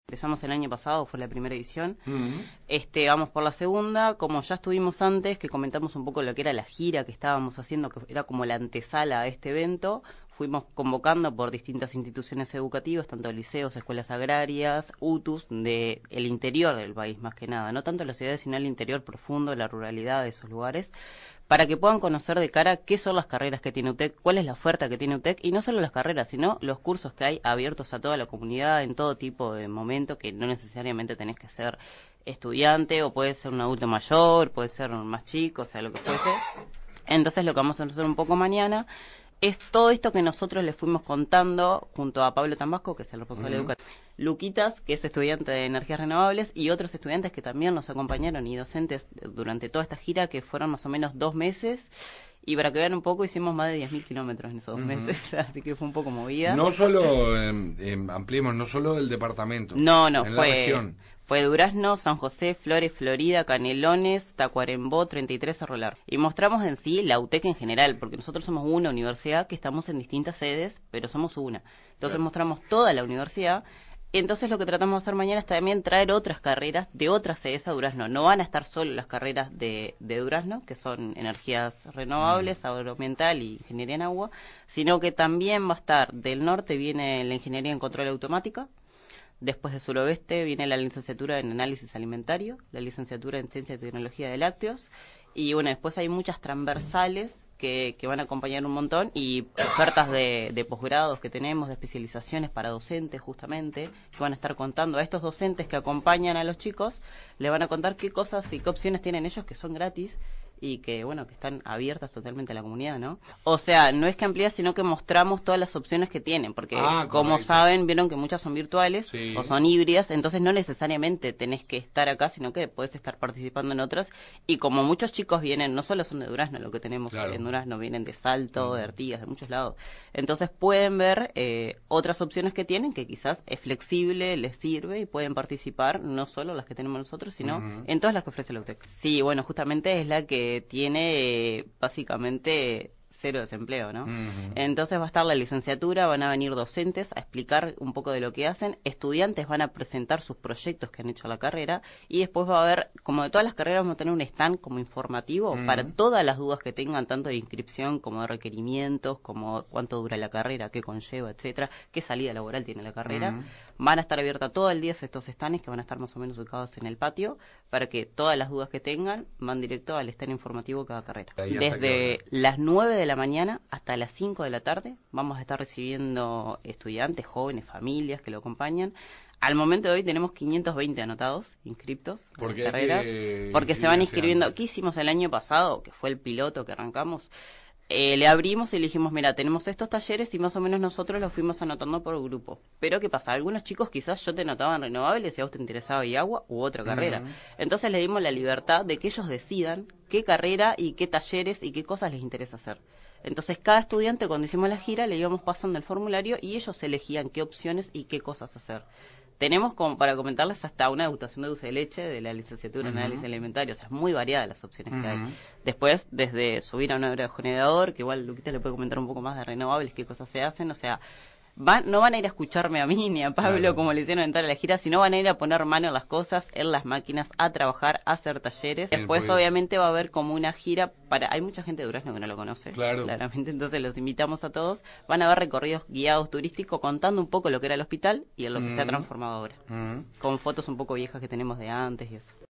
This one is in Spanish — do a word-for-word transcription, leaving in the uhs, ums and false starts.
Empezamos el año pasado, fue la primera edición. Uh-huh. Este, vamos por la segunda, como ya estuvimos antes, que comentamos un poco lo que era la gira que estábamos haciendo, que era como la antesala a este evento. Fuimos convocando por distintas instituciones educativas, tanto liceos, escuelas agrarias, U T Us, de el interior del país más que nada, no tanto las ciudades, sino el interior profundo, la ruralidad de esos lugares, para que puedan conocer de cara qué son las carreras que tiene U T E C, cuál es la oferta que tiene U T E C, y no solo las carreras, sino los cursos que hay abiertos a toda la comunidad en todo tipo de momento, que no necesariamente tenés que ser estudiante, o puede ser un adulto mayor, puede ser un más chico, o sea, lo que fuese. Entonces lo que vamos a hacer un poco mañana es todo esto que nosotros les fuimos contando junto a Pablo Tambasco, que es el responsable uh-huh. educativo, Luquitas, que es estudiante de energías renovables, y otros estudiantes que también nos acompañaron, y docentes durante toda esta gira, que fueron más o menos dos meses, y para que vean un poco, hicimos más de diez mil kilómetros en esos dos uh-huh. meses, así que fue un poco movida. No solo, eh, eh, ampliemos, no solo el departamento, no, no, en fue... la región. Fue Durazno, San José, Flores, Florida, Canelones, Tacuarembó, treinta y tres, Cerro Largo. Y mostramos en sí la U T E C en general, porque nosotros somos una universidad que estamos en distintas sedes, pero somos una. Entonces claro. mostramos toda la universidad. Entonces lo que tratamos de hacer mañana es también traer otras carreras de otras sedes a Durazno. No van a estar solo las carreras de, de Durazno, que son energías renovables, mm. agroambiental y ingeniería en agua, sino que también va a estar del norte, viene la ingeniería en control automática. Después de suroeste viene la licenciatura en análisis alimentario, la licenciatura en ciencia y tecnología de lácteos, y bueno, después hay muchas transversales que, que van a acompañar un montón, y ofertas de, de posgrados que tenemos, de especializaciones para docentes justamente, que van a estar contando a estos docentes que acompañan a los chicos, le van a contar qué cosas y qué opciones tienen ellos que son gratis, y que bueno, que están abiertas totalmente a la comunidad, ¿no? O sea, no es que amplía, sino que mostramos todas las opciones que tienen, porque ah, como correcto. saben, vieron que muchas son virtuales sí. o son híbridas, entonces no necesariamente tenés que estar acá, sino que podés estar participando en otras, y como muchos chicos vienen, no solo son de Durazno, lo que tenemos claro. en Durazno, vienen de Salto, mm. de Artigas, de muchos lados, entonces pueden ver eh, otras opciones que tienen, que quizás es flexible, les sirve, y pueden participar, no solo las que tenemos nosotros, sino uh-huh. en todas las que ofrece la U T E C. Sí, bueno, justamente es la que tiene eh, básicamente cero desempleo, ¿no? Uh-huh. Entonces va a estar la licenciatura, van a venir docentes a explicar un poco de lo que hacen, estudiantes van a presentar sus proyectos que han hecho a la carrera, y después va a haber, como de todas las carreras, vamos a tener un stand como informativo uh-huh. para todas las dudas que tengan, tanto de inscripción como de requerimientos, como cuánto dura la carrera, qué conlleva, etcétera, qué salida laboral tiene la carrera. Uh-huh. Van a estar abiertas todo el día estos stands, que van a estar más o menos ubicados en el patio, para que todas las dudas que tengan van directo al stand informativo de cada carrera. Desde las nueve de la mañana hasta las cinco de la tarde vamos a estar recibiendo estudiantes, jóvenes, familias que lo acompañan. Al momento de hoy tenemos quinientos veinte anotados, inscriptos en las carreras, porque se van inscribiendo. Antes. ¿Qué hicimos el año pasado, que fue el piloto que arrancamos? Eh, le abrimos y le dijimos, mira, tenemos estos talleres, y más o menos nosotros los fuimos anotando por grupo. Pero ¿qué pasa? Algunos chicos quizás yo te anotaban renovables y a vos te interesaba y agua u otra carrera. Uh-huh. Entonces le dimos la libertad de que ellos decidan qué carrera y qué talleres y qué cosas les interesa hacer. Entonces cada estudiante, cuando hicimos la gira, le íbamos pasando el formulario y ellos elegían qué opciones y qué cosas hacer. Tenemos, como para comentarles, hasta una degustación de dulce de leche de la licenciatura uh-huh. en análisis alimentario. O sea, es muy variada las opciones uh-huh. que hay. Después, desde subir a un aerogenerador, que igual Luquita le puede comentar un poco más de renovables, qué cosas se hacen. O sea, van, no van a ir a escucharme a mí ni a Pablo claro. como le hicieron entrar a la gira, sino van a ir a poner mano en las cosas, en las máquinas, a trabajar, a hacer talleres. Bien, después, pues, obviamente, va a haber como una gira para... Hay mucha gente de Durazno que no lo conoce, claro. claramente, entonces los invitamos a todos. Van a haber recorridos guiados turísticos contando un poco lo que era el hospital y en lo que mm. se ha transformado ahora, mm. con fotos un poco viejas que tenemos de antes y eso.